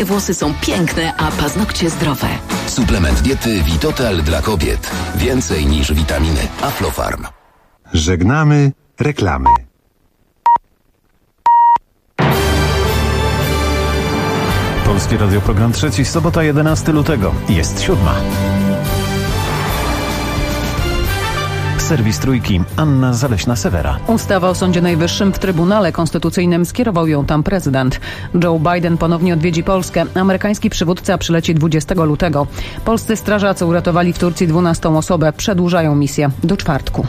Twoje włosy są piękne, a paznokcie zdrowe. Suplement diety Vitotal dla kobiet. Więcej niż witaminy. Aflofarm. Żegnamy reklamy. Polskie Radio, program trzeci, sobota 11 lutego. Jest 7. Serwis Trójki. Anna Zaleśna-Sewera. Ustawa o Sądzie Najwyższym w Trybunale Konstytucyjnym, skierował ją tam prezydent. Joe Biden ponownie odwiedzi Polskę. Amerykański przywódca przyleci 20 lutego. Polscy strażacy uratowali w Turcji 12 osobę. Przedłużają misję do czwartku.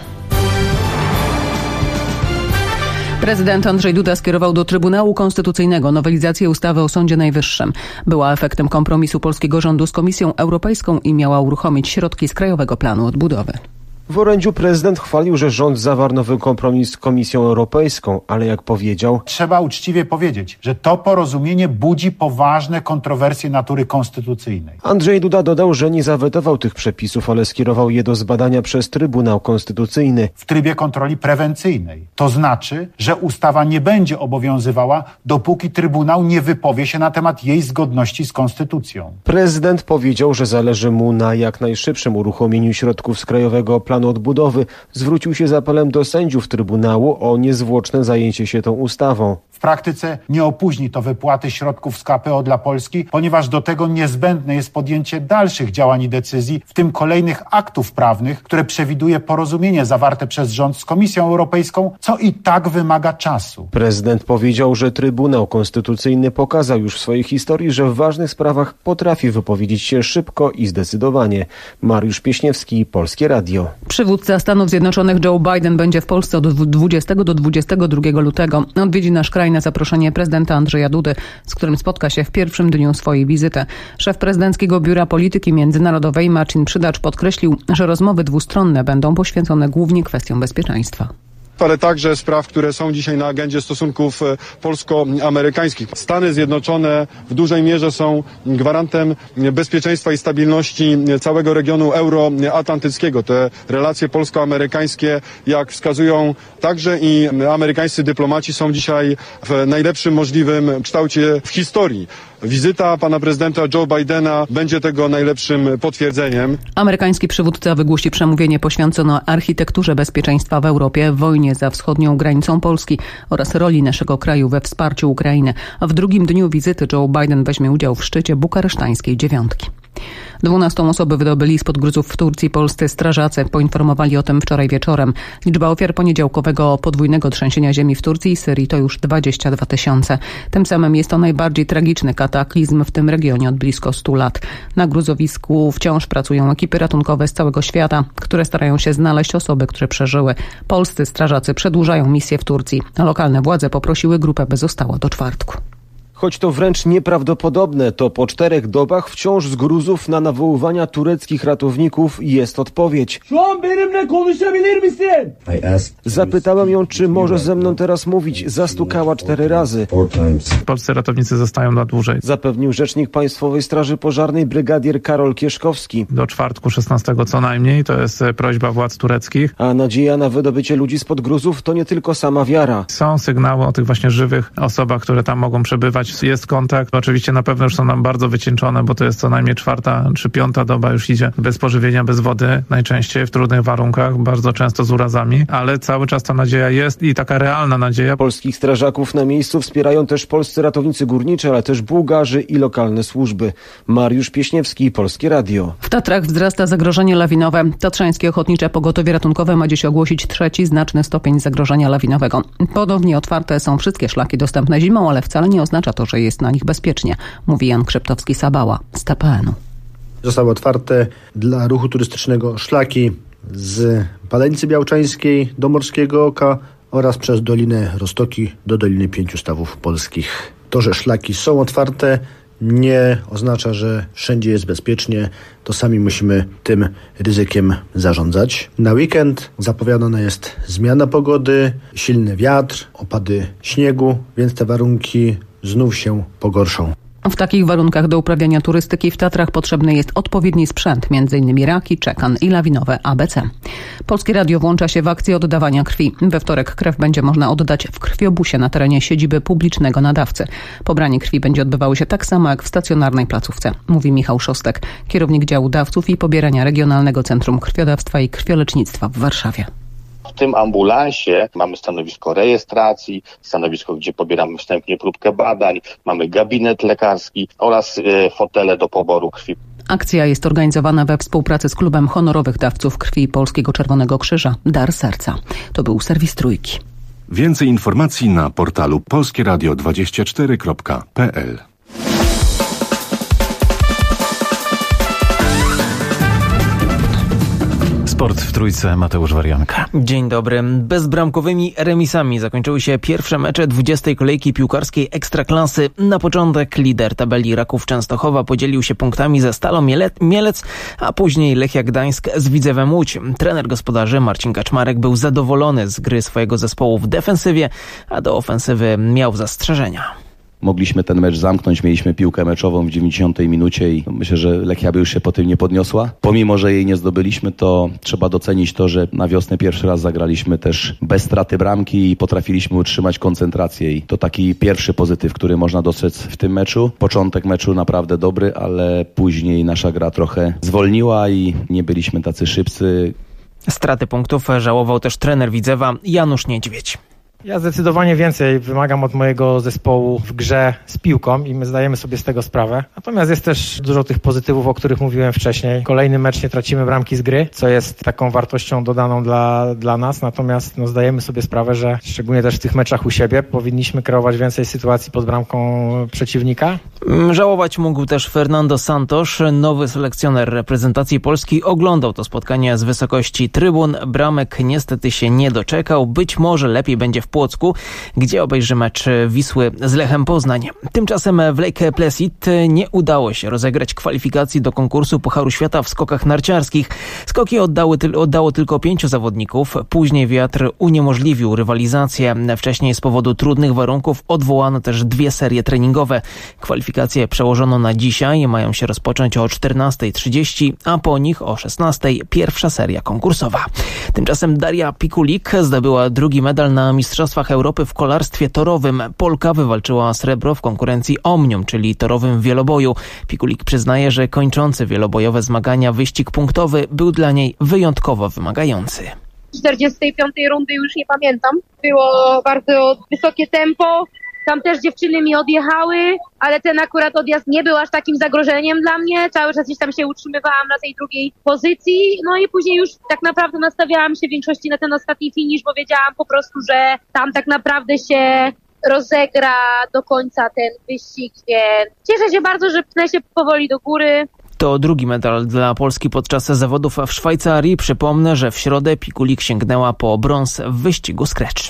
Prezydent Andrzej Duda skierował do Trybunału Konstytucyjnego nowelizację ustawy o Sądzie Najwyższym. Była efektem kompromisu polskiego rządu z Komisją Europejską i miała uruchomić środki z Krajowego Planu Odbudowy. W orędziu prezydent chwalił, że rząd zawarł nowy kompromis z Komisją Europejską, ale jak powiedział... Trzeba uczciwie powiedzieć, że to porozumienie budzi poważne kontrowersje natury konstytucyjnej. Andrzej Duda dodał, że nie zawetował tych przepisów, ale skierował je do zbadania przez Trybunał Konstytucyjny. W trybie kontroli prewencyjnej. To znaczy, że ustawa nie będzie obowiązywała, dopóki Trybunał nie wypowie się na temat jej zgodności z Konstytucją. Prezydent powiedział, że zależy mu na jak najszybszym uruchomieniu środków z Krajowego Planu Odbudowy. Zwrócił się z apelem do sędziów Trybunału o niezwłoczne zajęcie się tą ustawą. W praktyce nie opóźni to wypłaty środków z KPO dla Polski, ponieważ do tego niezbędne jest podjęcie dalszych działań i decyzji, w tym kolejnych aktów prawnych, które przewiduje porozumienie zawarte przez rząd z Komisją Europejską, co i tak wymaga czasu. Prezydent powiedział, że Trybunał Konstytucyjny pokazał już w swojej historii, że w ważnych sprawach potrafi wypowiedzieć się szybko i zdecydowanie. Mariusz Pieśniewski, Polskie Radio. Przywódca Stanów Zjednoczonych Joe Biden będzie w Polsce od 20 do 22 lutego. Odwiedzi nasz kraj na zaproszenie prezydenta Andrzeja Dudy, z którym spotka się w pierwszym dniu swojej wizyty. Szef Prezydenckiego Biura Polityki Międzynarodowej Marcin Przydacz podkreślił, że rozmowy dwustronne będą poświęcone głównie kwestiom bezpieczeństwa. Ale także spraw, które są dzisiaj na agendzie stosunków polsko-amerykańskich. Stany Zjednoczone w dużej mierze są gwarantem bezpieczeństwa i stabilności całego regionu euroatlantyckiego. Te relacje polsko-amerykańskie, jak wskazują także i amerykańscy dyplomaci, są dzisiaj w najlepszym możliwym kształcie w historii. Wizyta pana prezydenta Joe Bidena będzie tego najlepszym potwierdzeniem. Amerykański przywódca wygłosi przemówienie poświęcone architekturze bezpieczeństwa w Europie, wojnie za wschodnią granicą Polski oraz roli naszego kraju we wsparciu Ukrainy. A w drugim dniu wizyty Joe Biden weźmie udział w szczycie bukaresztańskiej dziewiątki. 12 osoby wydobyli spod gruzów w Turcji polscy strażacy. Poinformowali o tym wczoraj wieczorem. Liczba ofiar poniedziałkowego podwójnego trzęsienia ziemi w Turcji i Syrii to już 22 000. Tym samym jest to najbardziej tragiczny kataklizm w tym regionie od blisko 100 lat. Na gruzowisku wciąż pracują ekipy ratunkowe z całego świata, które starają się znaleźć osoby, które przeżyły. Polscy strażacy przedłużają misję w Turcji. Lokalne władze poprosiły grupę, by została do czwartku. Choć to wręcz nieprawdopodobne, to po 4 dobach wciąż z gruzów na nawoływania tureckich ratowników jest odpowiedź. Zapytałem ją, czy może ze mną teraz mówić. Zastukała 4 razy. Polscy ratownicy zostają na dłużej. Zapewnił rzecznik Państwowej Straży Pożarnej brygadier Karol Kieszkowski. Do czwartku 16 co najmniej, to jest prośba władz tureckich. A nadzieja na wydobycie ludzi spod gruzów to nie tylko sama wiara. Są sygnały o tych właśnie żywych osobach, które tam mogą przebywać. Jest kontakt. Oczywiście na pewno już są nam bardzo wycieńczone, bo to jest co najmniej 4. czy 5. doba już idzie bez pożywienia, bez wody, najczęściej w trudnych warunkach, bardzo często z urazami, ale cały czas ta nadzieja jest i taka realna nadzieja. Polskich strażaków na miejscu wspierają też polscy ratownicy górniczy, ale też Bułgarzy i lokalne służby. Mariusz Pieśniewski, Polskie Radio. W Tatrach wzrasta zagrożenie lawinowe. Tatrzańskie Ochotnicze Pogotowie Ratunkowe ma dziś ogłosić 3. znaczny stopień zagrożenia lawinowego. Ponownie otwarte są wszystkie szlaki dostępne zimą, ale wcale nie oznacza to, że jest na nich bezpiecznie, mówi Jan Krzeptowski-Sabała z TPN-u. Zostały otwarte dla ruchu turystycznego szlaki z Palenicy Białczańskiej do Morskiego Oka oraz przez Dolinę Roztoki do Doliny 5 Stawów Polskich. To, że szlaki są otwarte, nie oznacza, że wszędzie jest bezpiecznie. To sami musimy tym ryzykiem zarządzać. Na weekend zapowiadana jest zmiana pogody, silny wiatr, opady śniegu, więc te warunki znów się pogorszą. W takich warunkach do uprawiania turystyki w Tatrach potrzebny jest odpowiedni sprzęt, m.in. raki, czekan i lawinowe ABC. Polskie Radio włącza się w akcję oddawania krwi. We wtorek krew będzie można oddać w krwiobusie na terenie siedziby publicznego nadawcy. Pobranie krwi będzie odbywało się tak samo jak w stacjonarnej placówce, mówi Michał Szostek, kierownik działu dawców i pobierania Regionalnego Centrum Krwiodawstwa i Krwiolecznictwa w Warszawie. W tym ambulansie mamy stanowisko rejestracji, stanowisko, gdzie pobieramy wstępnie próbkę badań, mamy gabinet lekarski oraz fotele do poboru krwi. Akcja jest organizowana we współpracy z Klubem Honorowych Dawców Krwi Polskiego Czerwonego Krzyża Dar Serca. To był serwis Trójki. Więcej informacji na portalu polskieradio24.pl. Sport w Trójce, Mateusz Warianka. Dzień dobry. Bezbramkowymi remisami zakończyły się pierwsze mecze 20. kolejki piłkarskiej Ekstraklasy. Na początek lider tabeli Raków Częstochowa podzielił się punktami ze Stalą Mielec, a później Lechia Gdańsk z Widzewem Łódź. Trener gospodarzy Marcin Kaczmarek był zadowolony z gry swojego zespołu w defensywie, a do ofensywy miał zastrzeżenia. Mogliśmy ten mecz zamknąć, mieliśmy piłkę meczową w 90 minucie i myślę, że Lechia by już się po tym nie podniosła. Pomimo, że jej nie zdobyliśmy, to trzeba docenić to, że na wiosnę pierwszy raz zagraliśmy też bez straty bramki i potrafiliśmy utrzymać koncentrację. I to taki pierwszy pozytyw, który można dostrzec w tym meczu. Początek meczu naprawdę dobry, ale później nasza gra trochę zwolniła i nie byliśmy tacy szybcy. Straty punktów żałował też trener Widzewa Janusz Niedźwiedź. Ja zdecydowanie więcej wymagam od mojego zespołu w grze z piłką i my zdajemy sobie z tego sprawę. Natomiast jest też dużo tych pozytywów, o których mówiłem wcześniej. Kolejny mecz nie tracimy bramki z gry, co jest taką wartością dodaną dla nas. Natomiast zdajemy sobie sprawę, że szczególnie też w tych meczach u siebie powinniśmy kreować więcej sytuacji pod bramką przeciwnika. Żałować mógł też Fernando Santos. Nowy selekcjoner reprezentacji Polski oglądał to spotkanie z wysokości trybun. Bramek niestety się nie doczekał. Być może lepiej będzie w Płocku, gdzie obejrzy mecz Wisły z Lechem Poznań. Tymczasem w Lake Placid nie udało się rozegrać kwalifikacji do konkursu Pucharu Świata w skokach narciarskich. Skoki oddało tylko 5 zawodników. Później wiatr uniemożliwił rywalizację. Wcześniej z powodu trudnych warunków odwołano też 2 serie treningowe. Kwalifikacje przełożono na dzisiaj. Mają się rozpocząć o 14:30, a po nich o 16:00 pierwsza seria konkursowa. Tymczasem Daria Pikulik zdobyła drugi medal na Mistrzostwach Europy w kolarstwie torowym. Polka wywalczyła srebro w konkurencji Omnium, czyli torowym wieloboju. Pikulik przyznaje, że kończący wielobojowe zmagania wyścig punktowy był dla niej wyjątkowo wymagający. 45 rundy już nie pamiętam. Było bardzo wysokie tempo. Tam też dziewczyny mi odjechały, ale ten akurat odjazd nie był aż takim zagrożeniem dla mnie. Cały czas gdzieś tam się utrzymywałam na tej drugiej pozycji. No i później już tak naprawdę nastawiałam się w większości na ten ostatni finisz, bo wiedziałam po prostu, że tam tak naprawdę się rozegra do końca ten wyścig, więc cieszę się bardzo, że pnę się powoli do góry. To drugi medal dla Polski podczas zawodów w Szwajcarii. Przypomnę, że w środę Pikulik sięgnęła po brąz w wyścigu Scratch.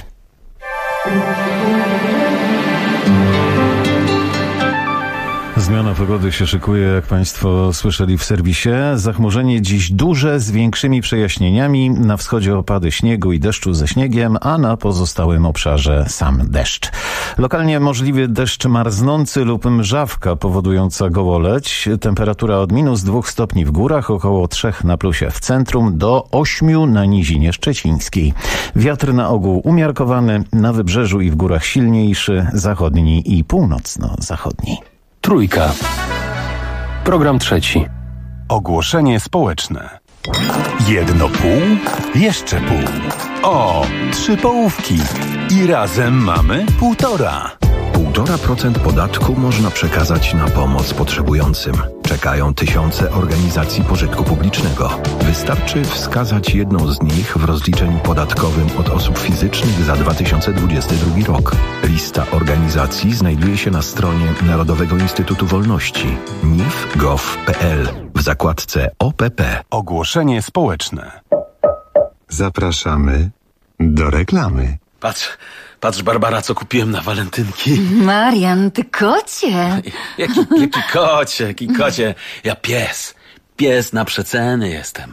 Zmiana pogody się szykuje, jak Państwo słyszeli w serwisie. Zachmurzenie dziś duże, z większymi przejaśnieniami. Na wschodzie opady śniegu i deszczu ze śniegiem, a na pozostałym obszarze sam deszcz. Lokalnie możliwy deszcz marznący lub mrzawka powodująca gołoleć. Temperatura od -2 stopni w górach, około 3 na plusie w centrum, do 8 na nizinie szczecińskiej. Wiatr na ogół umiarkowany, na wybrzeżu i w górach silniejszy, zachodni i północno-zachodni. Trójka. Program trzeci. Ogłoszenie społeczne. 1,5? Jeszcze pół. O, 3 połówki. I razem mamy 1,5. 1,5% podatku można przekazać na pomoc potrzebującym. Czekają tysiące organizacji pożytku publicznego. Wystarczy wskazać jedną z nich w rozliczeniu podatkowym od osób fizycznych za 2022 rok. Lista organizacji znajduje się na stronie Narodowego Instytutu Wolności nif.gov.pl w zakładce OPP. Ogłoszenie społeczne. Zapraszamy do reklamy. Patrz, Barbara, co kupiłem na walentynki. Marian, ty kocie. Jaki kocie? Ja pies. Pies na przeceny jestem.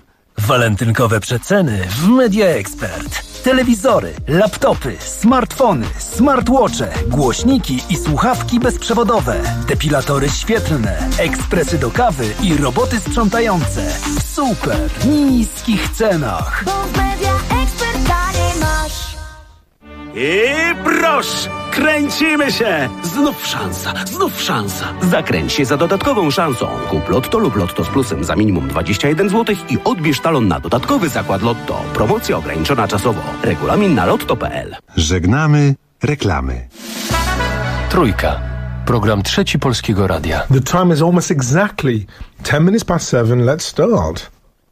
Walentynkowe przeceny w Media Expert. Telewizory, laptopy, smartfony, smartwatche, głośniki i słuchawki bezprzewodowe, depilatory świetlne, ekspresy do kawy i roboty sprzątające w super niskich cenach. Bo w Media Expert taniej masz. I proszę, kręcimy się! Znów szansa. Zakręć się za dodatkową szansą. Kup Lotto lub Lotto z plusem za minimum 21 zł i odbierz talon na dodatkowy zakład Lotto. Promocja ograniczona czasowo. Regulamin na lotto.pl. Żegnamy reklamy. Trójka. Program Trzeci Polskiego Radia. The time is almost exactly 10 minutes past 7. Let's start.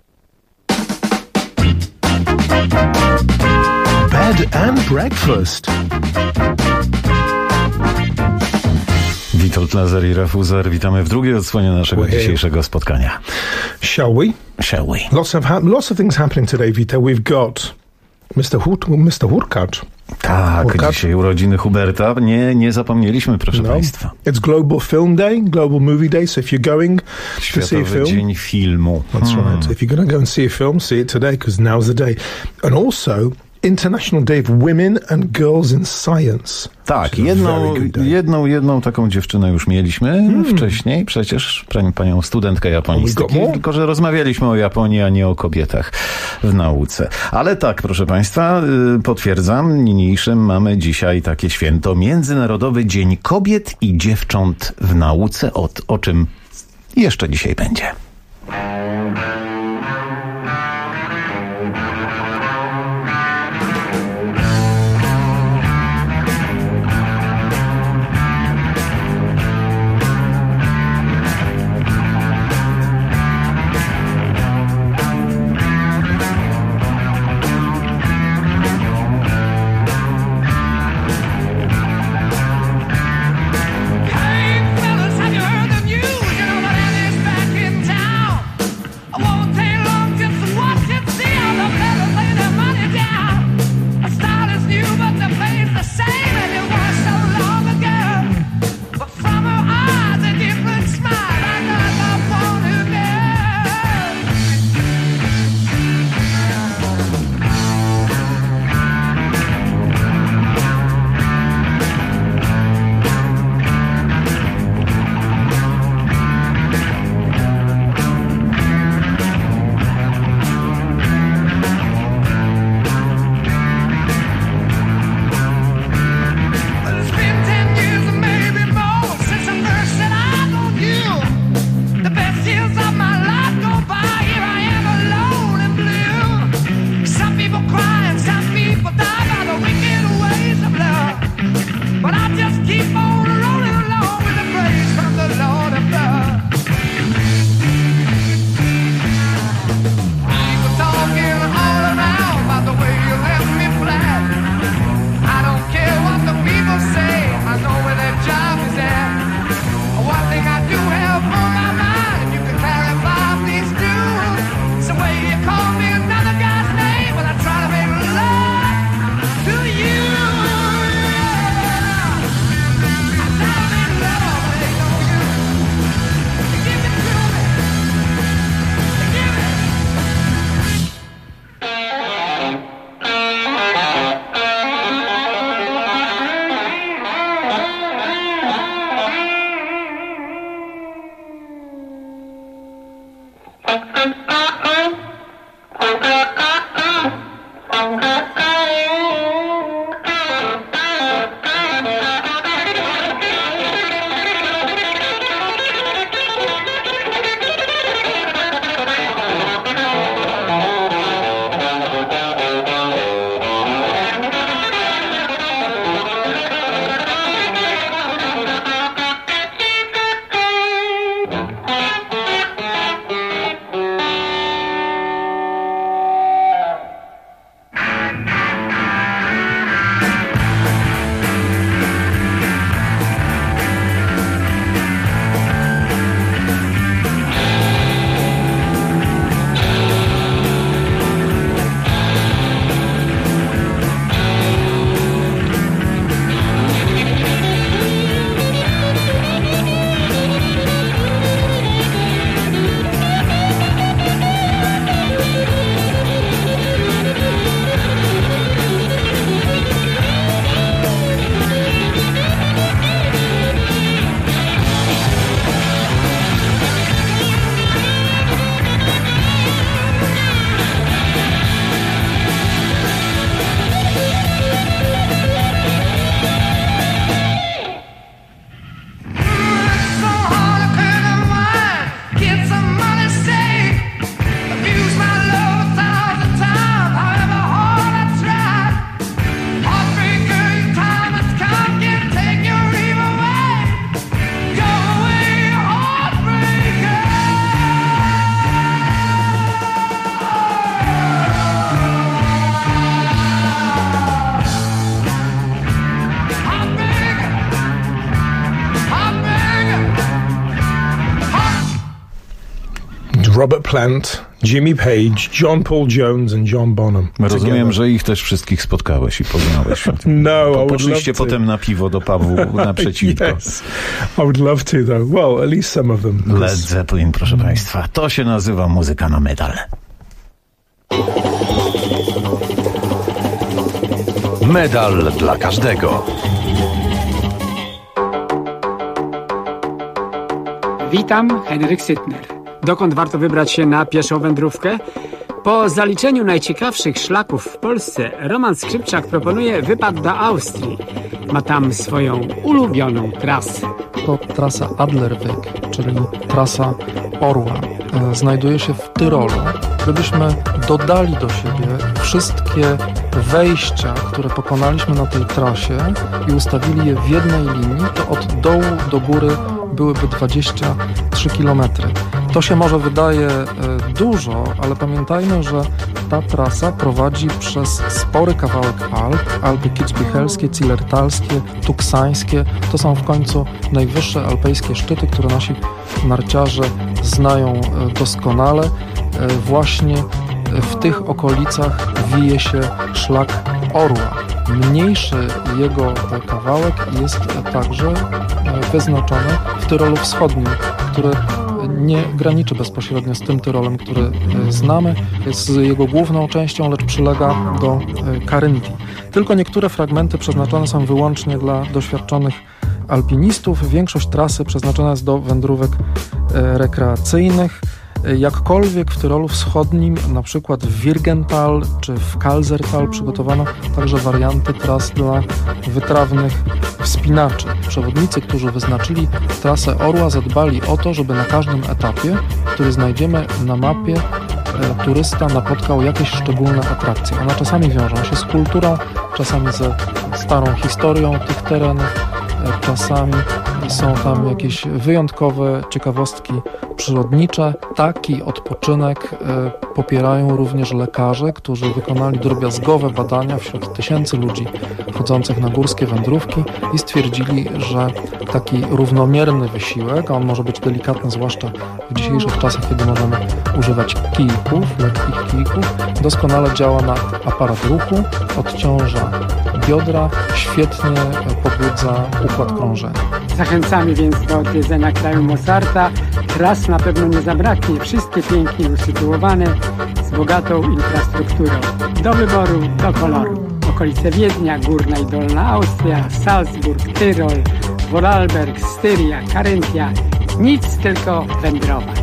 Bed and breakfast. Witold Lazer i Rafuzer, witamy w drugiej odsłonie naszego dzisiejszego spotkania. Shall we? Lots of things happening today, Vito. We've got Mr. Hurkacz. Tak, dzisiaj urodziny Huberta. Nie zapomnieliśmy, proszę Państwa. It's Global Film Day, Global Movie Day, so if you're going to see a film... Dzień filmu. That's right. So if you're going to go and see a film, see it today, because now's the day. And also... International Day of Women and Girls in Science. Tak, jedną taką dziewczynę już mieliśmy wcześniej, przecież panią studentkę japonistyki, tylko że rozmawialiśmy o Japonii, a nie o kobietach w nauce. Ale tak, proszę Państwa, potwierdzam, niniejszym mamy dzisiaj takie święto, Międzynarodowy Dzień Kobiet i Dziewcząt w Nauce, o czym jeszcze dzisiaj będzie. Robert Plant, Jimmy Page, John Paul Jones and John Bonham. Rozumiem, że ich też wszystkich spotkałeś i poznałeś. Poszliście potem na piwo do pubu naprzeciwko. Yes, I would love to though. Well, at least some of them. Led Zeppelin, proszę Państwa. To się nazywa muzyka na metal. Medal dla każdego. Witam, Henryk Sytner. Dokąd warto wybrać się na pieszą wędrówkę? Po zaliczeniu najciekawszych szlaków w Polsce, Roman Skrzypczak proponuje wypad do Austrii. Ma tam swoją ulubioną trasę. To trasa Adlerweg, czyli trasa Orła. Znajduje się w Tyrolu. Gdybyśmy dodali do siebie wszystkie wejścia, które pokonaliśmy na tej trasie i ustawili je w jednej linii, to od dołu do góry byłyby 23 km. To się może wydaje dużo, ale pamiętajmy, że ta trasa prowadzi przez spory kawałek Alp. Alpy Kitzbühelskie, Zillertalskie, Tuksańskie. To są w końcu najwyższe alpejskie szczyty, które nasi narciarze znają doskonale. Właśnie w tych okolicach wije się szlak Orła. Mniejszy jego kawałek jest także wyznaczony w Tyrolu Wschodnim, który nie graniczy bezpośrednio z tym Tyrolem, który znamy. Jest jego główną częścią, lecz przylega do Karyndii. Tylko niektóre fragmenty przeznaczone są wyłącznie dla doświadczonych alpinistów. Większość trasy przeznaczona jest do wędrówek rekreacyjnych. Jakkolwiek w Tyrolu Wschodnim, na przykład w Wirgental czy w Kalzertal przygotowano także warianty tras dla wytrawnych wspinaczy. Przewodnicy, którzy wyznaczyli trasę Orła, zadbali o to, żeby na każdym etapie, który znajdziemy na mapie, turysta napotkał jakieś szczególne atrakcje. One czasami wiążą się z kulturą, czasami ze starą historią tych terenów, czasami są tam jakieś wyjątkowe ciekawostki przyrodnicze. Taki odpoczynek popierają również lekarze, którzy wykonali drobiazgowe badania wśród tysięcy ludzi chodzących na górskie wędrówki i stwierdzili, że taki równomierny wysiłek, a on może być delikatny, zwłaszcza w dzisiejszych czasach, kiedy możemy używać kijków, lekkich kijków, doskonale działa na aparat ruchu, odciąża biodra, świetnie pobudza układ krążenia. Zachęcamy więc do odwiedzenia kraju Mozarta. Tras na pewno nie zabraknie. Wszystkie pięknie usytuowane, z bogatą infrastrukturą. Do wyboru, do koloru. Okolice Wiednia, Górna i Dolna Austria, Salzburg, Tyrol, Vorarlberg, Styria, Karyntia. Nic, tylko wędrować.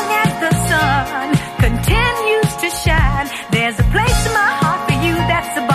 There's a place in my heart for you that's above.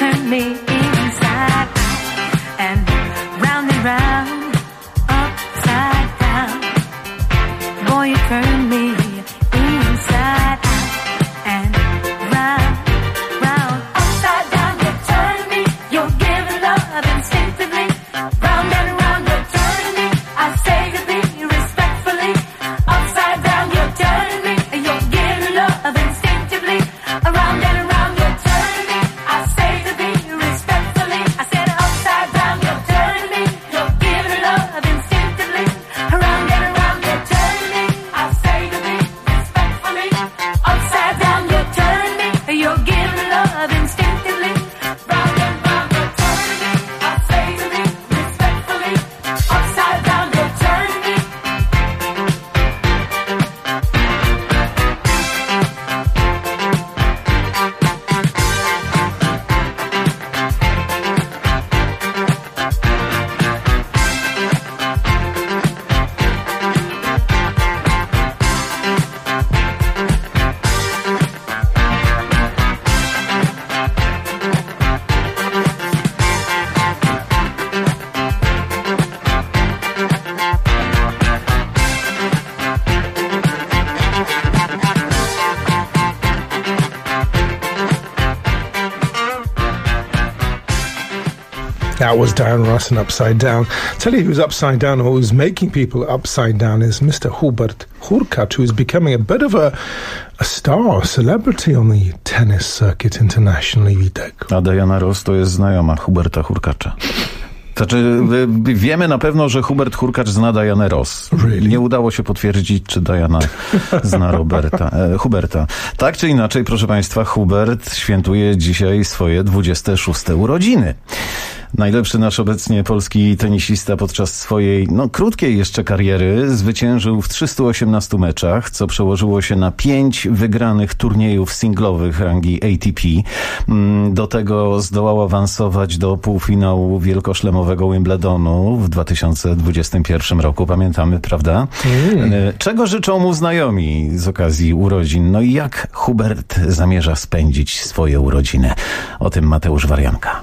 turn me inside out and round, upside down. Boy, you turn me inside out and round, upside down. You turn me, you're giving love instinctively. Round and round, you turn me, I say to thee respectfully. Upside down, you turn me, you're giving love instinctively. Around and around, you turn me, I say to thee respectfully. I said upside down, you turn me, you're giving love instinctively. Around and around, you turn me, I say to thee respectfully. Upside down, you turn me, you're giving love instinctively. Round and round, you turn me, I say to thee respectfully. Upside down, you turn me. That was Diana Ross and Upside Down. Tell you who's upside down or who's making people upside down is Mr. Hubert Hurkacz, who's becoming a bit of a star, a celebrity on the tennis circuit internationally, Witek. A Diana Ross to jest znajoma Huberta Hurkacza. Znaczy, wiemy na pewno, że Hubert Hurkacz zna Dianę Ross. Really? Nie udało się potwierdzić, czy Diana zna Huberta. Tak czy inaczej, proszę Państwa, Hubert świętuje dzisiaj swoje 26. urodziny. Najlepszy nasz obecnie polski tenisista podczas swojej, krótkiej jeszcze kariery zwyciężył w 318 meczach, co przełożyło się na 5 wygranych turniejów singlowych rangi ATP. Do tego zdołał awansować do półfinału wielkoszlemowego Wimbledonu w 2021 roku. Pamiętamy, prawda? Czego życzą mu znajomi z okazji urodzin? No i jak Hubert zamierza spędzić swoje urodziny? O tym Mateusz Warianka.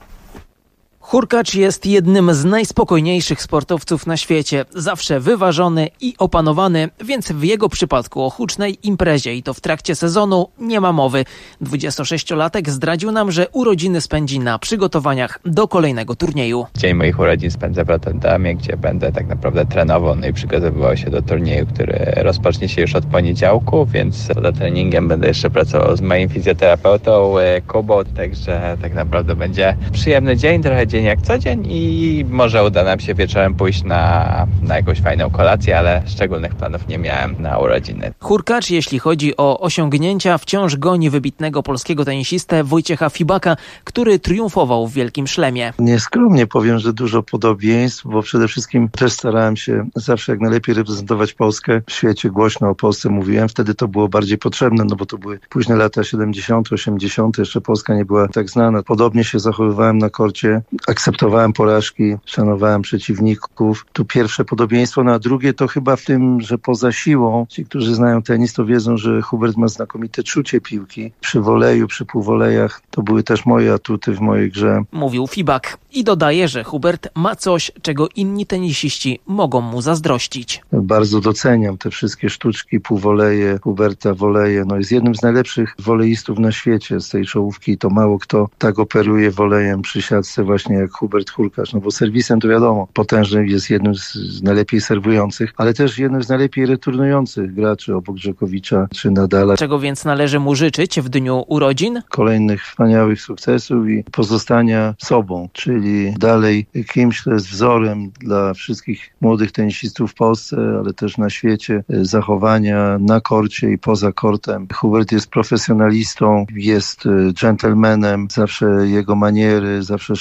Hurkacz jest jednym z najspokojniejszych sportowców na świecie. Zawsze wyważony i opanowany, więc w jego przypadku o hucznej imprezie i to w trakcie sezonu nie ma mowy. 26-latek zdradził nam, że urodziny spędzi na przygotowaniach do kolejnego turnieju. Dzień moich urodzin spędzę w Rotterdamie, gdzie będę tak naprawdę trenował i przygotowywał się do turnieju, który rozpocznie się już od poniedziałku, więc za treningiem będę jeszcze pracował z moim fizjoterapeutą Kubą, także tak naprawdę będzie przyjemny dzień, trochę dzień jak co dzień i może uda nam się wieczorem pójść na jakąś fajną kolację, ale szczególnych planów nie miałem na urodziny. Hurkacz, jeśli chodzi o osiągnięcia, wciąż goni wybitnego polskiego tenisistę Wojciecha Fibaka, który triumfował w Wielkim Szlemie. Nieskromnie powiem, że dużo podobieństw, bo przede wszystkim też starałem się zawsze jak najlepiej reprezentować Polskę. W świecie głośno o Polsce mówiłem, wtedy to było bardziej potrzebne, bo to były późne lata 70., 80., jeszcze Polska nie była tak znana. Podobnie się zachowywałem na korcie. Akceptowałem porażki, szanowałem przeciwników. Tu pierwsze podobieństwo, a drugie to chyba w tym, że poza siłą, ci, którzy znają tenis, to wiedzą, że Hubert ma znakomite czucie piłki. Przy woleju, przy półwolejach to były też moje atuty w mojej grze. Mówił Fibak i dodaje, że Hubert ma coś, czego inni tenisiści mogą mu zazdrościć. Bardzo doceniam te wszystkie sztuczki, półwoleje, Huberta, woleje. Jest jednym z najlepszych woleistów na świecie z tej czołówki. To mało kto tak operuje wolejem przy siatce właśnie jak Hubert Hurkacz, bo serwisem to wiadomo, potężny, jest jednym z najlepiej serwujących, ale też jednym z najlepiej returnujących graczy obok Dżokowicza czy Nadala. Czego więc należy mu życzyć w dniu urodzin? Kolejnych wspaniałych sukcesów i pozostania sobą, czyli dalej kimś, kto jest wzorem dla wszystkich młodych tenisistów w Polsce, ale też na świecie, zachowania na korcie i poza kortem. Hubert jest profesjonalistą, jest dżentelmenem, zawsze jego maniery, zawsze szacunek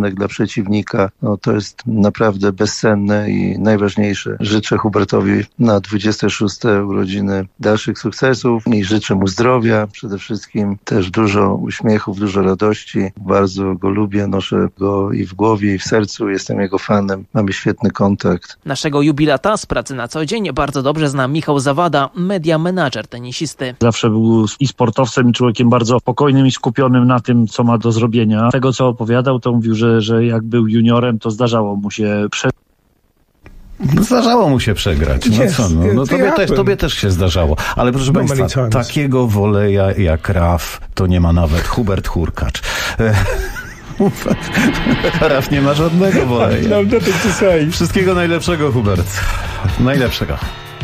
szacunek dla przeciwnika, no to jest naprawdę bezcenne i najważniejsze. Życzę Hubertowi na 26. urodziny dalszych sukcesów i życzę mu zdrowia, przede wszystkim też dużo uśmiechów, dużo radości. Bardzo go lubię, noszę go i w głowie, i w sercu, jestem jego fanem, mamy świetny kontakt. Naszego jubilata z pracy na co dzień bardzo dobrze zna Michał Zawada, media menadżer tenisisty. Zawsze był i sportowcem, i człowiekiem bardzo spokojnym i skupionym na tym, co ma do zrobienia. Tego, co opowiadał, to mówił, że jak był juniorem, to zdarzało mu się Zdarzało mu się przegrać. No co, no tobie też się zdarzało. Ale proszę Państwa, takiego woleja jak Raf to nie ma nawet Hubert Hurkacz. Raf nie ma żadnego woleja. Wszystkiego najlepszego, Hubert. Najlepszego.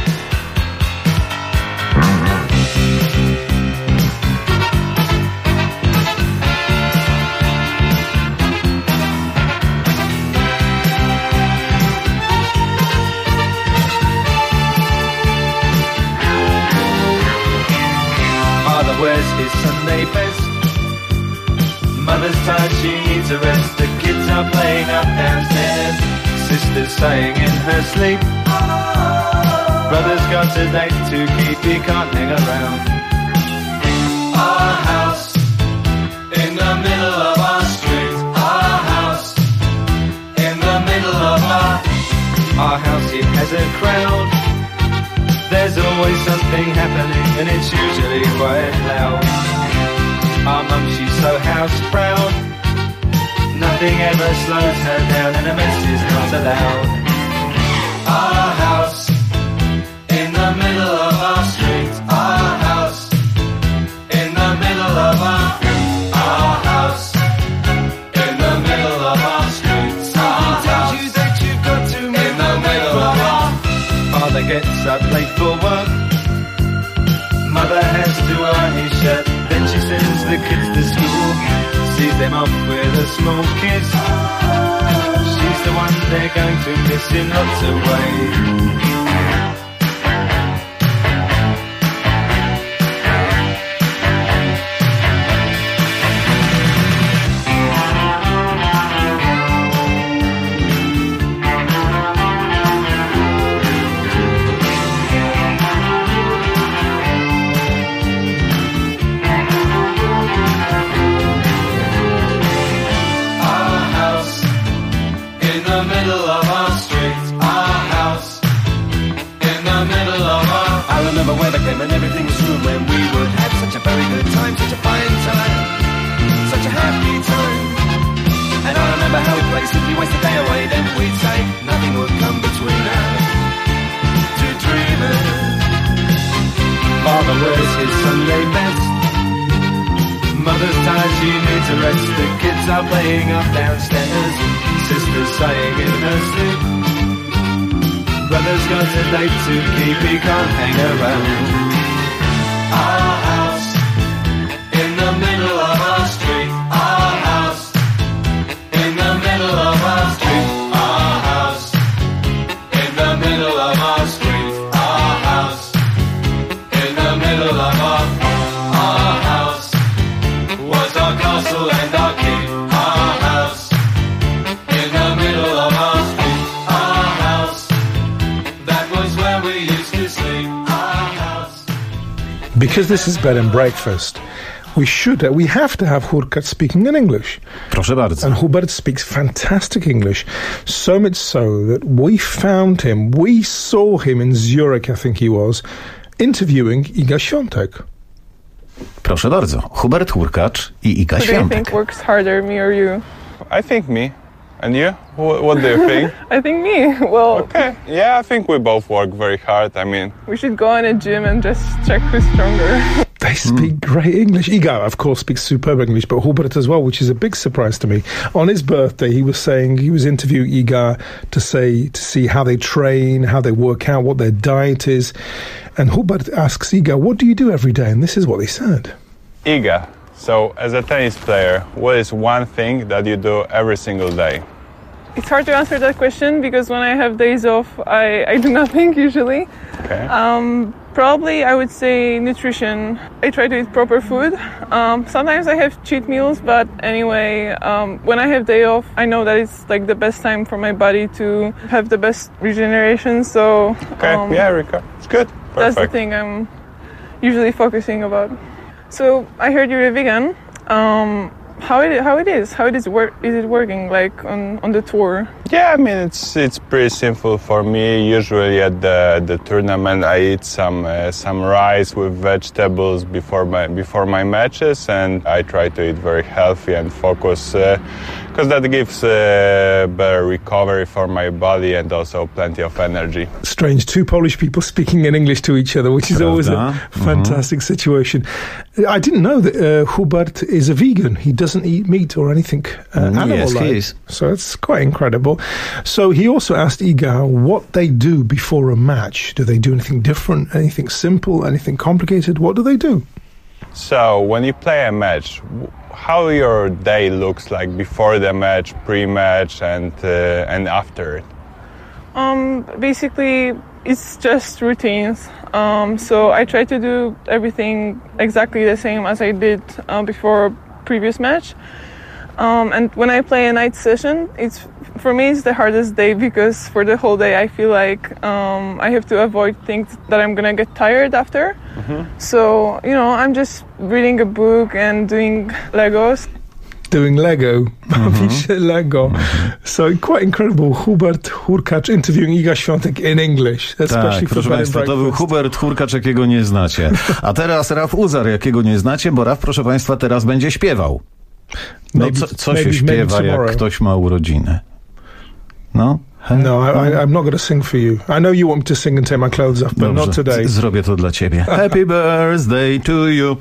Mother's tired, she needs a rest. The kids are playing up downstairs. Sister's sighing in her sleep. Brother's got a date to keep, he can't hang around. Our house in the middle of our street. Our house in the middle of our house. It has a crowd. There's always something happening, and it's usually quite loud. Our mum, she's so house proud. Nothing ever slows her down, and a mess is not allowed. Our house in the middle of our street. Our house in the middle of our house in the middle of our street. Our tells you that you've got to in the middle of our. Father gets up late for work. Mother has to iron his shirt. Then she sends the kids to school, sees them off with a small kiss. She's the one they're going to miss in lots of ways. And everything was room when we would have such a very good time, such a fine time, such a happy time. And I remember how we played simply waste the day away. Then we'd say nothing would come between us. Two dreamers. Father wears his Sunday best. Mother's tired, she needs a rest. The kids are playing up downstairs. Sister's sighing in her sleep. Brother's got a date to keep, he can't hang around. Our house in the middle of our street. Our house in the middle of our street. Our house in the middle of our street. Our house in the middle of our house was our castle and our keep. Our house in the middle of our street. Our house, that was where we used to sleep. Our house. Because this is bed and breakfast, we have to have Hurkacz speaking in English. Proszę bardzo. And Hubert speaks fantastic English, so much so that we saw him in Zurich, I think he was, interviewing Iga Świątek. Proszę bardzo, Hubert Hurkacz i Iga Świątek. Who do you think works harder, me or you? I think me. And you? What do you think? I think me. Well, okay. Yeah, I think we both work very hard. I mean, we should go in a gym and just check who's stronger. They speak great English. Iga, of course, speaks superb English, but Hubert as well, which is a big surprise to me. On his birthday, he was interviewing Iga to see how they train, how they work out, what their diet is. And Hubert asks Iga, what do you do every day? And this is what he said. Iga, so as a tennis player, what is one thing that you do every single day? It's hard to answer that question because when I have days off, I do nothing usually. Okay. Probably I would say nutrition. I try to eat proper food. Sometimes I have cheat meals, but anyway, when I have day off, I know that it's like the best time for my body to have the best regeneration. So it's good. Perfect. That's the thing I'm usually focusing about. So I heard you're a vegan. How it is working like on the tour? Yeah, I mean it's pretty simple for me. Usually at the tournament, I eat some rice with vegetables before my matches, and I try to eat very healthy and focus because that gives better recovery for my body and also plenty of energy. Strange, two Polish people speaking in English to each other, which is always a fantastic situation. I didn't know that Hubert is a vegan. He doesn't eat meat or anything animal-like. Yes, he is. So it's quite incredible. So he also asked Iga what they do before a match. Do they do anything different, anything simple, anything complicated? What do they do? So when you play a match, how your day looks like before the match, pre-match, and after it? Basically, it's just routines. So I try to do everything exactly the same as I did before previous match. And when I play a night session, for me it's the hardest day because for the whole day I feel like I have to avoid things that I'm gonna get tired after. So I'm just reading a book and doing Legos. Doing Lego. Lego. So quite incredible. Hubert Hurkacz interviewing Iga Świątek in English. Tak, proszę Państwa, to był Hubert Hurkacz, jakiego nie znacie. A teraz Raf Uzar, jakiego nie znacie, bo Raf, proszę Państwa, teraz będzie śpiewał. No co się śpiewa, jak ktoś ma urodziny? No? No, I'm not going to sing for you. I know you want me to sing and take my clothes off, but Dobrze, not today. Zrobię to dla ciebie. Happy birthday to you.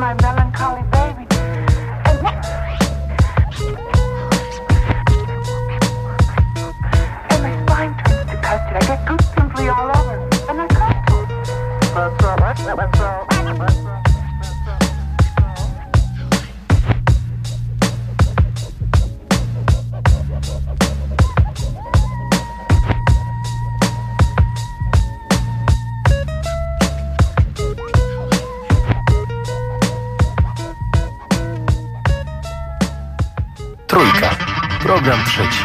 my melancholy baby. And my spine turns to custard. I get goose pimply all over. And I come to it. Trójka. Program trzeci.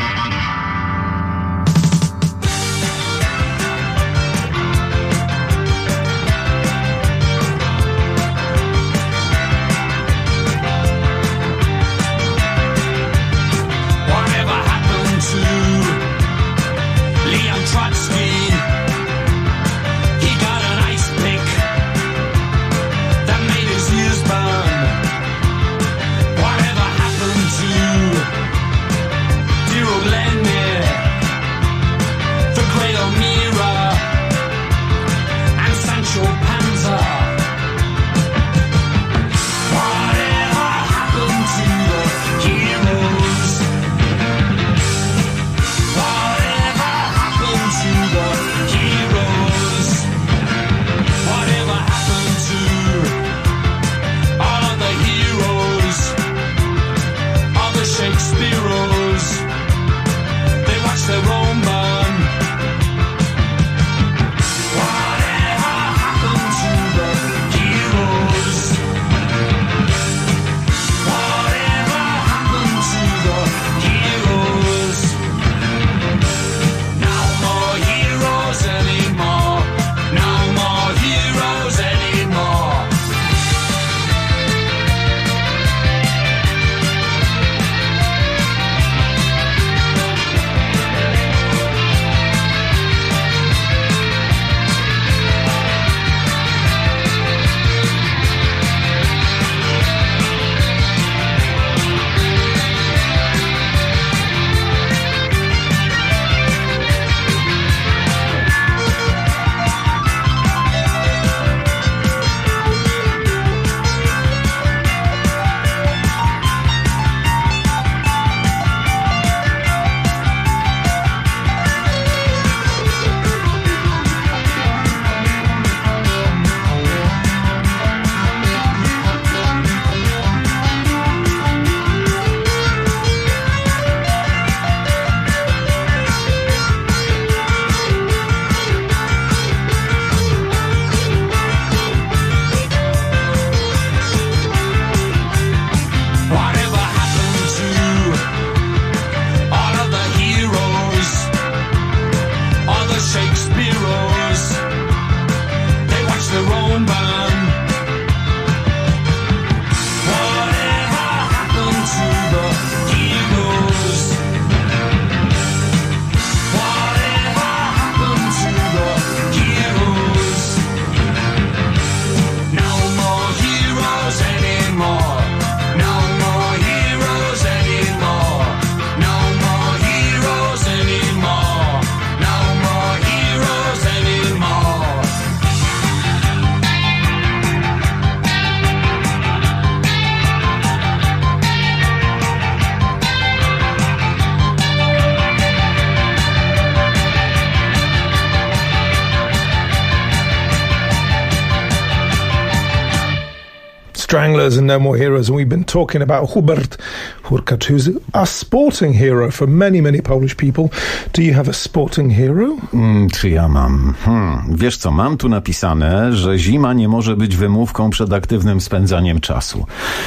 Stranglers and No More Heroes, and we've been talking about Hubert Hurkacz, who's a sporting hero for many, many Polish people. Do you have a sporting hero? Czy ja mam? Wiesz co, mam tu napisane, że zima nie może być wymówką przed aktywnym spędzaniem czasu.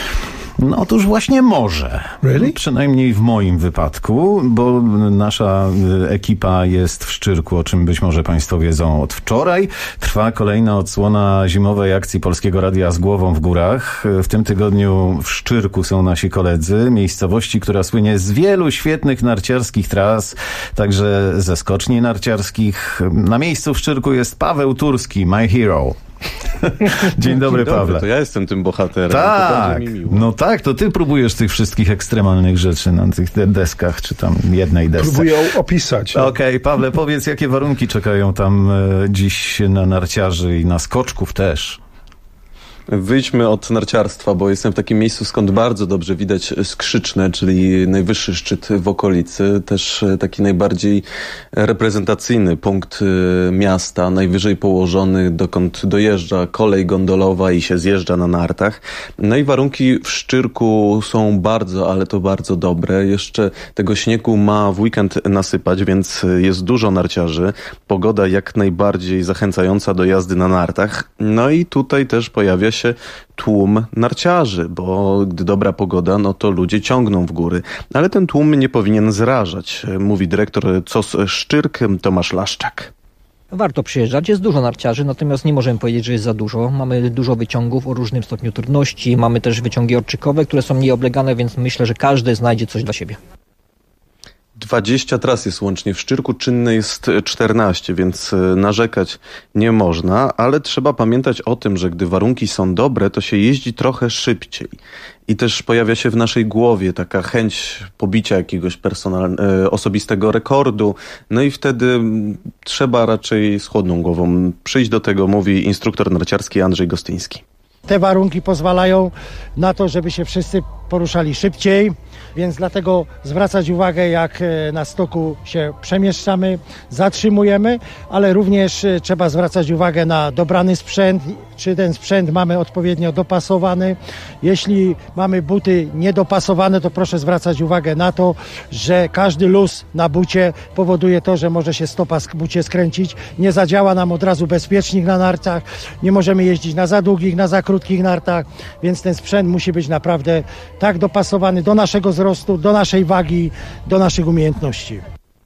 No otóż właśnie może. Really? Przynajmniej w moim wypadku, bo nasza ekipa jest w Szczyrku, o czym być może Państwo wiedzą od wczoraj. Trwa kolejna odsłona zimowej akcji Polskiego Radia z głową w górach. W tym tygodniu w Szczyrku są nasi koledzy, miejscowości, która słynie z wielu świetnych narciarskich tras, także ze skoczni narciarskich. Na miejscu w Szczyrku jest Paweł Turski, my hero. Dzień dobry, Pawle. To ja jestem tym bohaterem. Tak, no tak, to ty próbujesz tych wszystkich ekstremalnych rzeczy na tych deskach, czy tam jednej desce. Próbuję opisać. Okej, Pawle, powiedz, jakie warunki czekają tam dziś na narciarzy i na skoczków też? Wyjdźmy od narciarstwa, bo jestem w takim miejscu, skąd bardzo dobrze widać Skrzyczne, czyli najwyższy szczyt w okolicy. Też taki najbardziej reprezentacyjny punkt miasta, najwyżej położony, dokąd dojeżdża kolej gondolowa i się zjeżdża na nartach. No i warunki w Szczyrku są bardzo, ale to bardzo dobre. Jeszcze tego śniegu ma w weekend nasypać, więc jest dużo narciarzy. Pogoda jak najbardziej zachęcająca do jazdy na nartach. No i tutaj też pojawia się tłum narciarzy, bo gdy dobra pogoda, no to ludzie ciągną w góry. Ale ten tłum nie powinien zrażać, mówi dyrektor COS Szczyrk Tomasz Laszczak. Warto przyjeżdżać, jest dużo narciarzy, natomiast nie możemy powiedzieć, że jest za dużo. Mamy dużo wyciągów o różnym stopniu trudności, mamy też wyciągi orczykowe, które są mniej oblegane, więc myślę, że każdy znajdzie coś dla siebie. 20 tras jest łącznie w Szczyrku, czynne jest 14, więc narzekać nie można, ale trzeba pamiętać o tym, że gdy warunki są dobre, to się jeździ trochę szybciej. I też pojawia się w naszej głowie taka chęć pobicia jakiegoś osobistego rekordu. No i wtedy trzeba raczej z chłodną głową przyjść do tego, mówi instruktor narciarski Andrzej Gostyński. Te warunki pozwalają na to, żeby się wszyscy poruszali szybciej, więc dlatego zwracać uwagę, jak na stoku się przemieszczamy, zatrzymujemy, ale również trzeba zwracać uwagę na dobrany sprzęt, czy ten sprzęt mamy odpowiednio dopasowany. Jeśli mamy buty niedopasowane, to proszę zwracać uwagę na to, że każdy luz na bucie powoduje to, że może się stopa w bucie skręcić. Nie zadziała nam od razu bezpiecznik na nartach, nie możemy jeździć na za długich, na za krótkich nartach, więc ten sprzęt musi być naprawdę tak dopasowany do naszego wzrostu, do naszej wagi, do naszych umiejętności.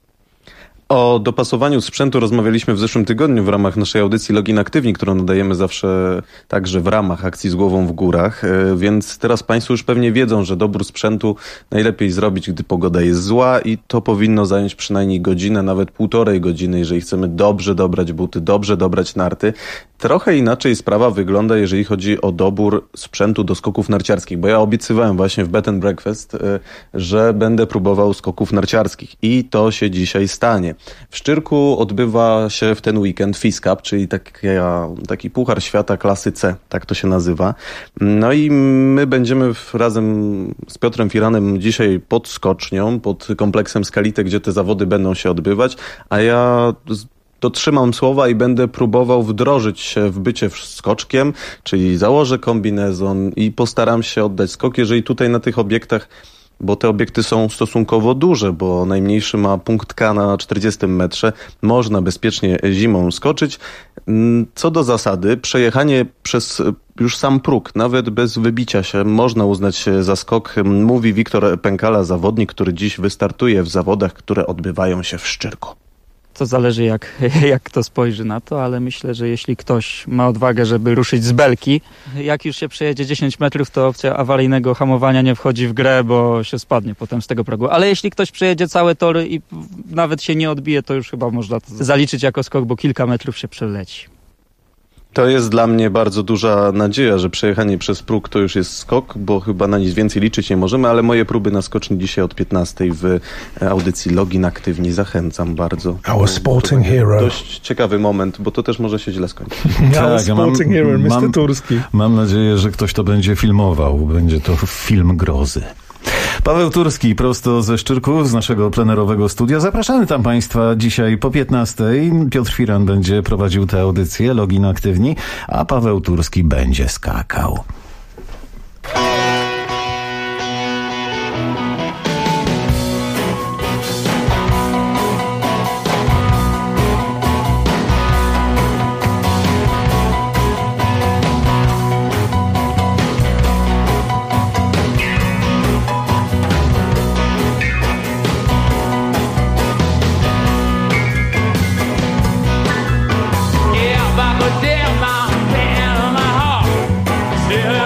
O dopasowaniu sprzętu rozmawialiśmy w zeszłym tygodniu w ramach naszej audycji Login Aktywni, którą nadajemy zawsze także w ramach akcji z głową w górach, więc teraz Państwo już pewnie wiedzą, że dobór sprzętu najlepiej zrobić, gdy pogoda jest zła i to powinno zająć przynajmniej godzinę, nawet 1,5 godziny, jeżeli chcemy dobrze dobrać buty, dobrze dobrać narty. Trochę inaczej sprawa wygląda, jeżeli chodzi o dobór sprzętu do skoków narciarskich, bo ja obiecywałem właśnie w Bed and Breakfast, że będę próbował skoków narciarskich i to się dzisiaj stanie. W Szczyrku odbywa się w ten weekend FIS Cup, czyli taki puchar świata klasy C, tak to się nazywa. No i my będziemy razem z Piotrem Firanem dzisiaj pod skocznią, pod kompleksem Skalite, gdzie te zawody będą się odbywać, a ja dotrzymam słowa i będę próbował wdrożyć się w bycie skoczkiem, czyli założę kombinezon i postaram się oddać skok, jeżeli tutaj na tych obiektach, bo te obiekty są stosunkowo duże, bo najmniejszy ma punkt K na 40 metrze, można bezpiecznie zimą skoczyć. Co do zasady, przejechanie przez już sam próg, nawet bez wybicia się, można uznać za skok, mówi Wiktor Pękala, zawodnik, który dziś wystartuje w zawodach, które odbywają się w Szczyrku. To zależy jak kto spojrzy na to, ale myślę, że jeśli ktoś ma odwagę, żeby ruszyć z belki, jak już się przejedzie 10 metrów, to opcja awaryjnego hamowania nie wchodzi w grę, bo się spadnie potem z tego progu. Ale jeśli ktoś przejedzie całe tory i nawet się nie odbije, to już chyba można to zaliczyć jako skok, bo kilka metrów się przeleci. To jest dla mnie bardzo duża nadzieja, że przejechanie przez próg to już jest skok, bo chyba na nic więcej liczyć nie możemy, ale moje próby na skoczni dzisiaj od 15 w audycji Login Aktywni zachęcam bardzo. Our sporting hero. Dość ciekawy moment, bo to też może się źle skończyć. Our sporting hero, Mr. Turski. Mam nadzieję, że ktoś to będzie filmował. Będzie to film grozy. Paweł Turski, prosto ze Szczyrku, z naszego plenerowego studia. Zapraszamy tam Państwa dzisiaj po 15:00. Piotr Firan będzie prowadził tę audycję, Login Aktywni, a Paweł Turski będzie skakał. Yeah,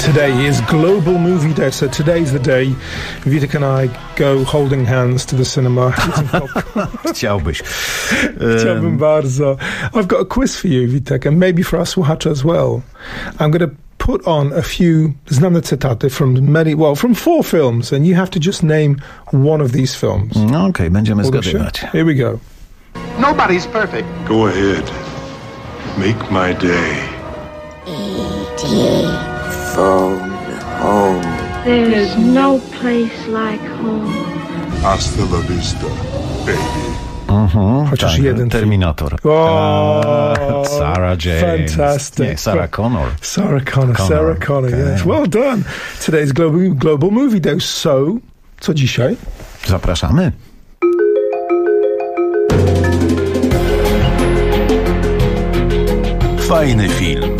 Today is Global Movie Day, so today's the day Witek and I go holding hands to the cinema. Chciałbyś. Chciałbym bardzo. I've got a quiz for you, Witek, and maybe for our słuchacze as well. I'm going to put on a few znane cytaty from from 4 films, and you have to just name one of these films. Okej, będziemy zgadywać. Here we go. Nobody's perfect. Go ahead. Make my day. E.T. Phone home. There's no place like home. Hasta la vista, baby. Chociaż tak, jeden Terminator. Sarah James. Fantastic. Nie, Sarah Connor. Sarah Connor, okay. Yes. Well done. Today's Global Movie Day. So, co dzisiaj? Zapraszamy. Fajny film.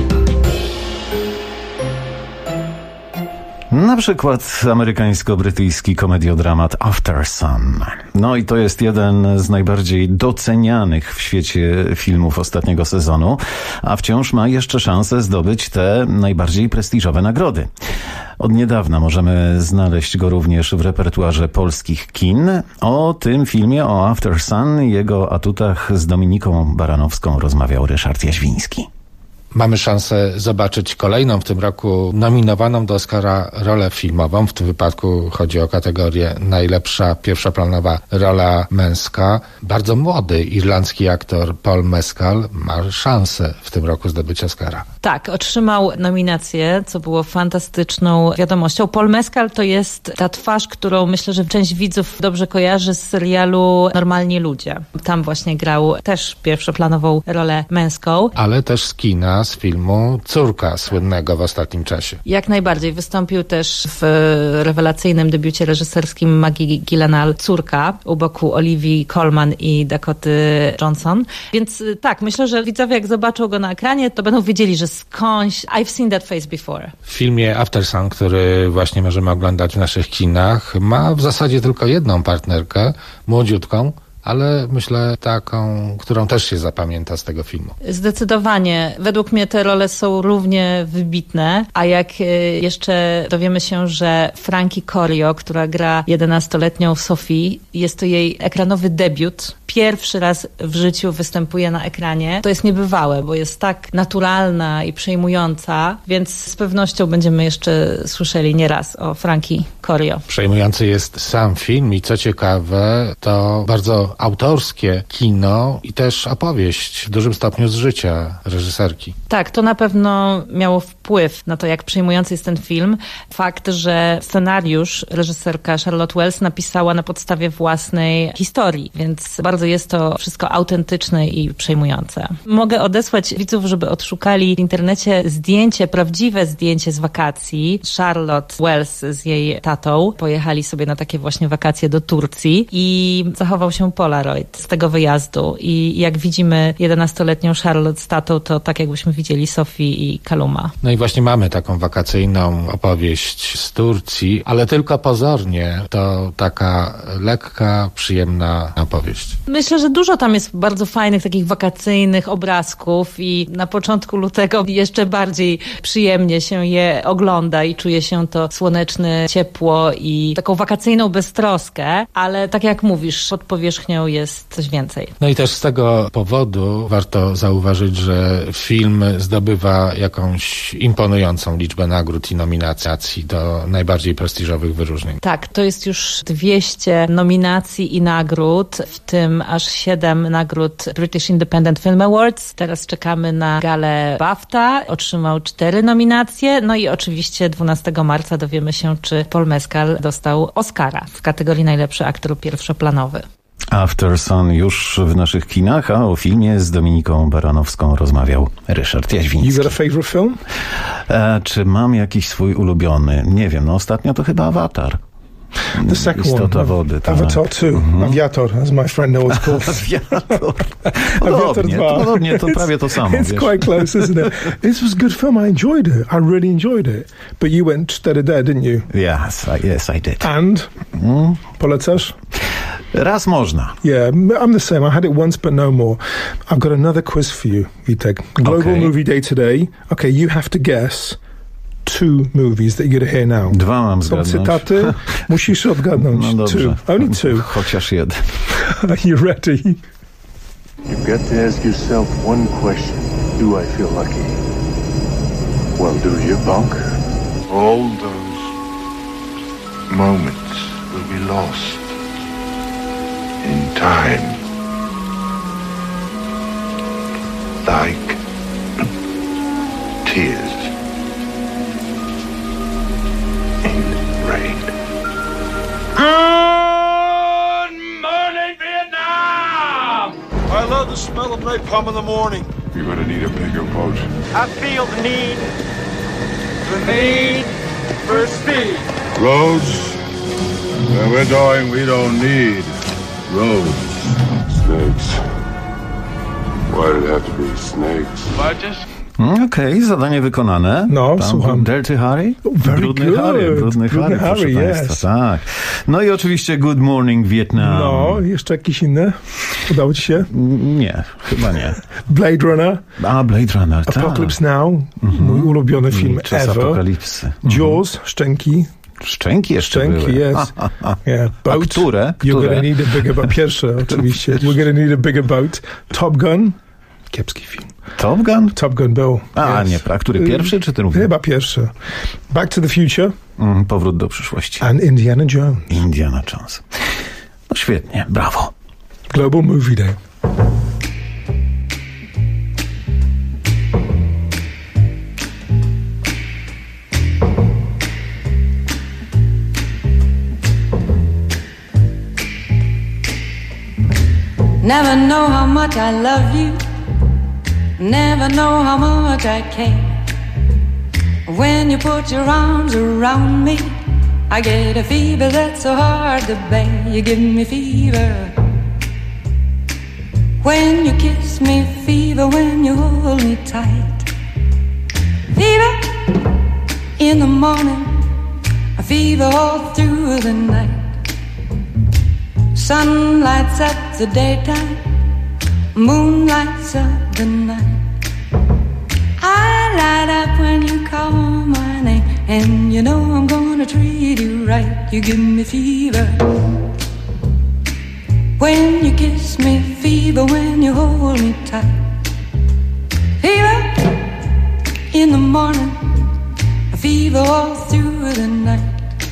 Na przykład amerykańsko-brytyjski komediodramat After Sun. No i to jest jeden z najbardziej docenianych w świecie filmów ostatniego sezonu, a wciąż ma jeszcze szansę zdobyć te najbardziej prestiżowe nagrody. Od niedawna możemy znaleźć go również w repertuarze polskich kin. O tym filmie, o After Sun i jego atutach z Dominiką Baranowską rozmawiał Ryszard Jaźwiński. Mamy szansę zobaczyć kolejną w tym roku nominowaną do Oscara rolę filmową. W tym wypadku chodzi o kategorię najlepsza pierwszoplanowa rola męska. Bardzo młody irlandzki aktor Paul Mescal ma szansę w tym roku zdobyć Oscara. Tak, otrzymał nominację, co było fantastyczną wiadomością. Paul Mescal to jest ta twarz, którą myślę, że część widzów dobrze kojarzy z serialu Normalni ludzie. Tam właśnie grał też pierwszoplanową rolę męską. Ale też z kina, z filmu Córka, słynnego w ostatnim czasie. Jak najbardziej. Wystąpił też w rewelacyjnym debiucie reżyserskim Maggie Gyllenhaal Córka u boku Olivii Colman i Dakoty Johnson. Więc tak, myślę, że widzowie jak zobaczą go na ekranie, to będą wiedzieli, że skądś I've seen that face before. W filmie After Sun, który właśnie możemy oglądać w naszych kinach, ma w zasadzie tylko jedną partnerkę, młodziutką, ale myślę taką, którą też się zapamięta z tego filmu. Zdecydowanie. Według mnie te role są równie wybitne, a jak jeszcze dowiemy się, że Frankie Corio, która gra 11-letnią Sophie, jest to jej ekranowy debiut. Pierwszy raz w życiu występuje na ekranie. To jest niebywałe, bo jest tak naturalna i przejmująca, więc z pewnością będziemy jeszcze słyszeli nieraz o Frankie Corio. Przejmujący jest sam film i co ciekawe, to bardzo autorskie kino i też opowieść w dużym stopniu z życia reżyserki. Tak, to na pewno miało wpływ na to, jak przejmujący jest ten film. Fakt, że scenariusz reżyserka Charlotte Wells napisała na podstawie własnej historii, więc bardzo jest to wszystko autentyczne i przejmujące. Mogę odesłać widzów, żeby odszukali w internecie zdjęcie, prawdziwe zdjęcie z wakacji. Charlotte Wells z jej tatą pojechali sobie na takie właśnie wakacje do Turcji i zachował się Polaroid z tego wyjazdu. I jak widzimy 11-letnią Charlotte z tatą, to tak jakbyśmy widzieli Sophie i Kaluma. No i właśnie mamy taką wakacyjną opowieść z Turcji, ale tylko pozornie to taka lekka, przyjemna opowieść. Myślę, że dużo tam jest bardzo fajnych takich wakacyjnych obrazków i na początku lutego jeszcze bardziej przyjemnie się je ogląda i czuje się to słoneczne ciepło i taką wakacyjną beztroskę, ale tak jak mówisz, pod powierzchnią jest coś więcej. No i też z tego powodu warto zauważyć, że film zdobywa jakąś imponującą liczbę nagród i nominacji do najbardziej prestiżowych wyróżnień. Tak, to jest już 200 nominacji i nagród, w tym aż 7 nagród British Independent Film Awards. Teraz czekamy na galę BAFTA. Otrzymał 4 nominacje. No i oczywiście 12 marca dowiemy się, czy Paul Mescal dostał Oscara w kategorii najlepszy aktor pierwszoplanowy. After Sun już w naszych kinach, a o filmie z Dominiką Baranowską rozmawiał Ryszard Jaźwiński. You got a favorite film? Czy mam jakiś swój ulubiony? Nie wiem, no ostatnio to chyba Avatar. The second Istota one, wody, tak. Avatar 2, Aviator, as my friend knows called. Aviator. Aviator Podobnie, to prawie to samo. It's quite close, isn't it? This was a good film, I enjoyed it. I really enjoyed it. But you went 4D, didn't you? Yes, I did. And? Polecasz? Raz można. Yeah, I'm the same. I had it once, but no more. I've got another quiz for you, Witek. Global Movie Day today. Okay, you have to guess two movies that you're going to hear now. Dwa mam zgadnąć. Są cytaty, musisz odgadnąć. No dobrze. Two. Only two. Chociaż jeden. Are you ready? You've got to ask yourself one question. Do I feel lucky? Well, do you, punk? All those moments will be lost in time. Like tears in rain. Good morning, Vietnam! I love the smell of napalm in the morning. You're gonna need a bigger boat. I feel the need for speed. Roads? Where we're going, we don't need roads. Snakes. Why did it have to be snakes? Budges? Okej, zadanie wykonane. No, słucham. Dirty Harry? Very Brudny good. Harry, Brudny proszę Harry, państwa. yes. Tak. No i oczywiście Good Morning Vietnam. No, jeszcze jakieś inne? Udało ci się? Nie, chyba nie. Blade Runner. Blade Runner, tak. Apocalypse Now. Mój ulubiony film Czas ever. apokalipsy. Jaws, Szczęki. Szczęki jeszcze były. Yes. Yeah, boat. A które? You're gonna need a bigger boat. Pierwsze, oczywiście. We're gonna need a bigger boat. Top Gun. Kiepski film. Top Gun? Top Gun był. A, yes. nie, a który? Pierwszy czy drugi? Chyba pierwszy. Back to the Future. Powrót do przyszłości. And Indiana Jones. Indiana Jones. No świetnie, brawo. Global Movie Day. Never know how much I love you. Never know how much I care. When you put your arms around me, I get a fever that's so hard to bear. You give me fever. When you kiss me, fever. When you hold me tight, fever in the morning, a fever all through the night. Sun lights up the daytime, moon lights up the night. I light up when you call my name, and you know I'm gonna treat you right. You give me fever when you kiss me, fever when you hold me tight. Fever in the morning, a fever all through the night.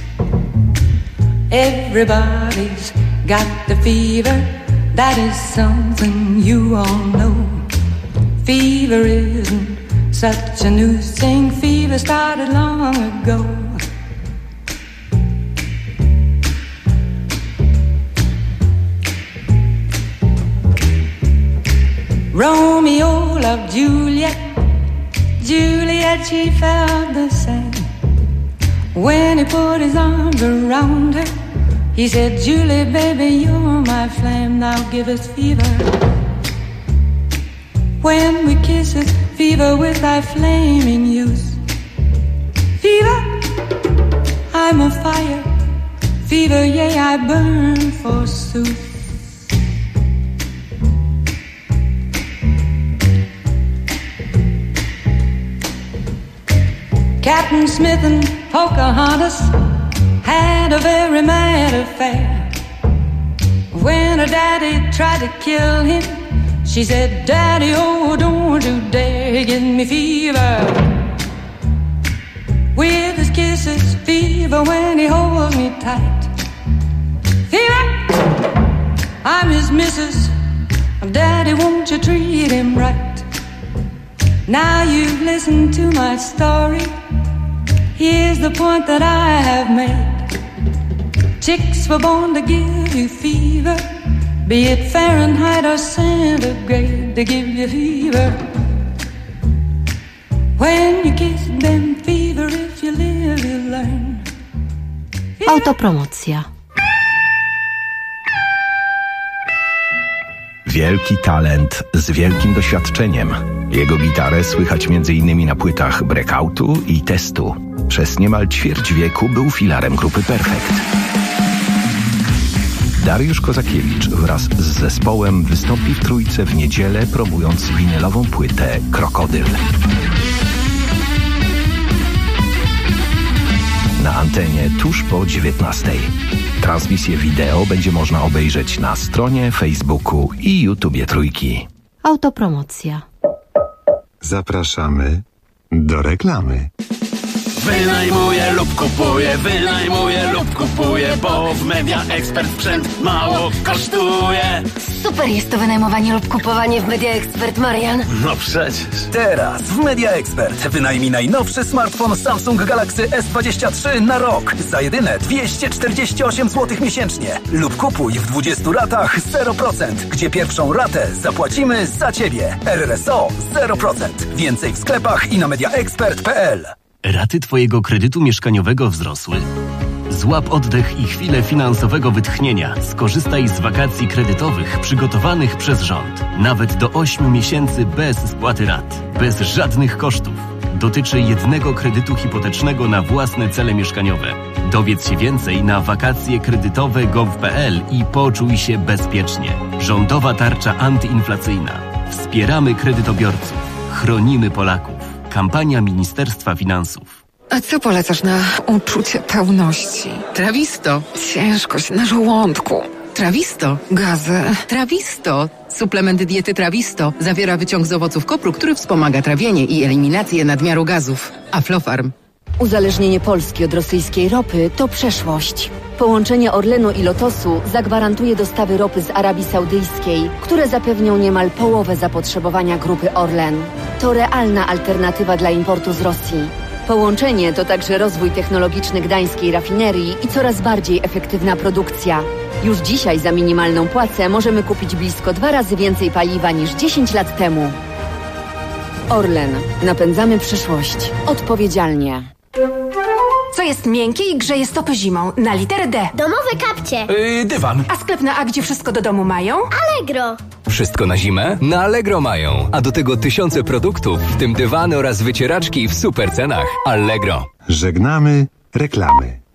Everybody's got the fever, that is something you all know. Fever isn't such a new thing, fever started long ago. Romeo loved Juliet, Juliet, she felt the same. When he put his arms around her, he said, Julie, baby, you're my flame, now give us fever. When we kiss it, fever with thy flaming youth. Fever, I'm a fire. Fever, yea, I burn forsooth. Captain Smith and Pocahontas had a very mad affair. When her daddy tried to kill him, she said, Daddy, oh, don't you dare give me fever. With his kisses, fever when he holds me tight. Fever, I'm his missus. Daddy, won't you treat him right? Now you've listened to my story. Here's the point that I have made. Chicks were born to give you fever, be it Fahrenheit or centigrade, to give you fever. When you kiss them, fever, if you live, you learn. Autopromocja. Wielki talent z wielkim doświadczeniem. Jego gitarę słychać m.in. na płytach Breakoutu i Testu. Przez niemal ćwierć wieku był filarem grupy Perfekt. Dariusz Kozakiewicz wraz z zespołem wystąpi w Trójce w niedzielę, promując winylową płytę Krokodyl. na antenie tuż po 19:00. Transmisję wideo będzie można obejrzeć na stronie, Facebooku i YouTubie Trójki. Autopromocja. Zapraszamy do reklamy. Wynajmuję lub kupuję, bo w Media Expert sprzęt mało kosztuje. Super jest to wynajmowanie lub kupowanie w Media Expert, Marian. No przecież. Teraz w Media Expert wynajmij najnowszy smartfon Samsung Galaxy S23 na rok za jedyne 248 zł miesięcznie. Lub kupuj w 20 ratach 0%, gdzie pierwszą ratę zapłacimy za Ciebie. RRSO 0%. Więcej w sklepach i na mediaexpert.pl. Raty Twojego kredytu mieszkaniowego wzrosły? Złap oddech i chwilę finansowego wytchnienia. Skorzystaj z wakacji kredytowych przygotowanych przez rząd. Nawet do 8 miesięcy bez spłaty rat. Bez żadnych kosztów. Dotyczy jednego kredytu hipotecznego na własne cele mieszkaniowe. Dowiedz się więcej na wakacjekredytowe.gov.pl i poczuj się bezpiecznie. Rządowa tarcza antyinflacyjna. Wspieramy kredytobiorców. Chronimy Polaków. Kampania Ministerstwa Finansów. A co polecasz na uczucie pełności? Trawisto. Ciężkość na żołądku. Trawisto. Gazy. Trawisto. Suplement diety Trawisto zawiera wyciąg z owoców kopru, który wspomaga trawienie i eliminację nadmiaru gazów. Aflofarm. Uzależnienie Polski od rosyjskiej ropy to przeszłość. Połączenie Orlenu i Lotosu zagwarantuje dostawy ropy z Arabii Saudyjskiej, które zapewnią niemal połowę zapotrzebowania grupy Orlen. To realna alternatywa dla importu z Rosji. Połączenie to także rozwój technologiczny gdańskiej rafinerii i coraz bardziej efektywna produkcja. Już dzisiaj za minimalną płacę możemy kupić blisko 2 razy więcej paliwa niż 10 lat temu. Orlen. Napędzamy przyszłość. Odpowiedzialnie. Co jest miękkie i grzeje stopy zimą? Na literę D. Domowe kapcie. Dywan. A sklep na A, gdzie wszystko do domu mają? Allegro. Wszystko na zimę? Na Allegro mają. A do tego tysiące produktów, w tym dywany oraz wycieraczki w super cenach. Allegro. Żegnamy reklamy.